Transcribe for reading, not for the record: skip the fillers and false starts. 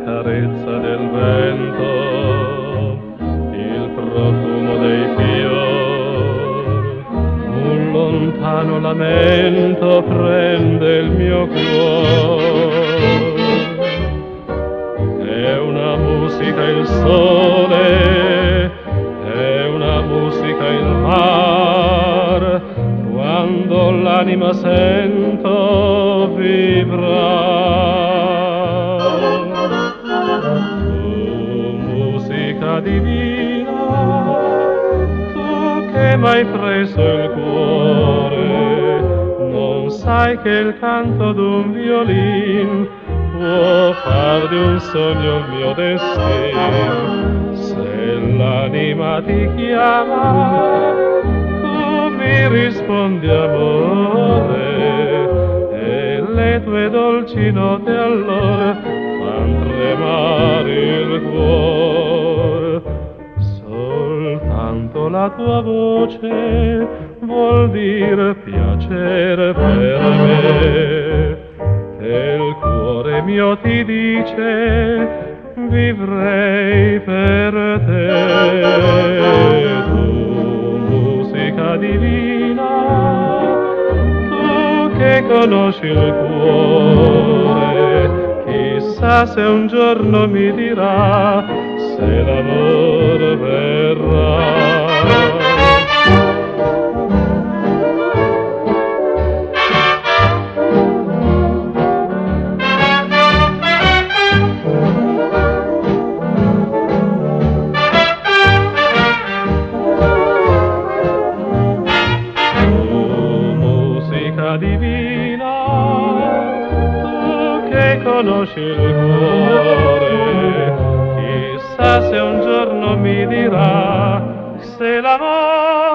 carezza del vento, il profumo dei fiori, un lontano lamento prende il mio cuore. È una musica il sole, è una musica il mar, quando l'anima sento vibrar. Tu, musica divina, tu che m'hai preso il cuore, non sai che il canto d'un violin può far di un sogno il mio destino. Se l'anima ti chiama, tu mi rispondi amore, e le tue dolci note allora fan tremare il cuore. Soltanto la tua voce vuol dire piacere per me, e il cuore mio ti dice vivrei per te. Tu, musica divina, tu che conosci il cuore, chissà se un giorno mi dirà se l'amore verrà. Divina, tu che conosci il cuore, chissà se un giorno mi dirà se l'amore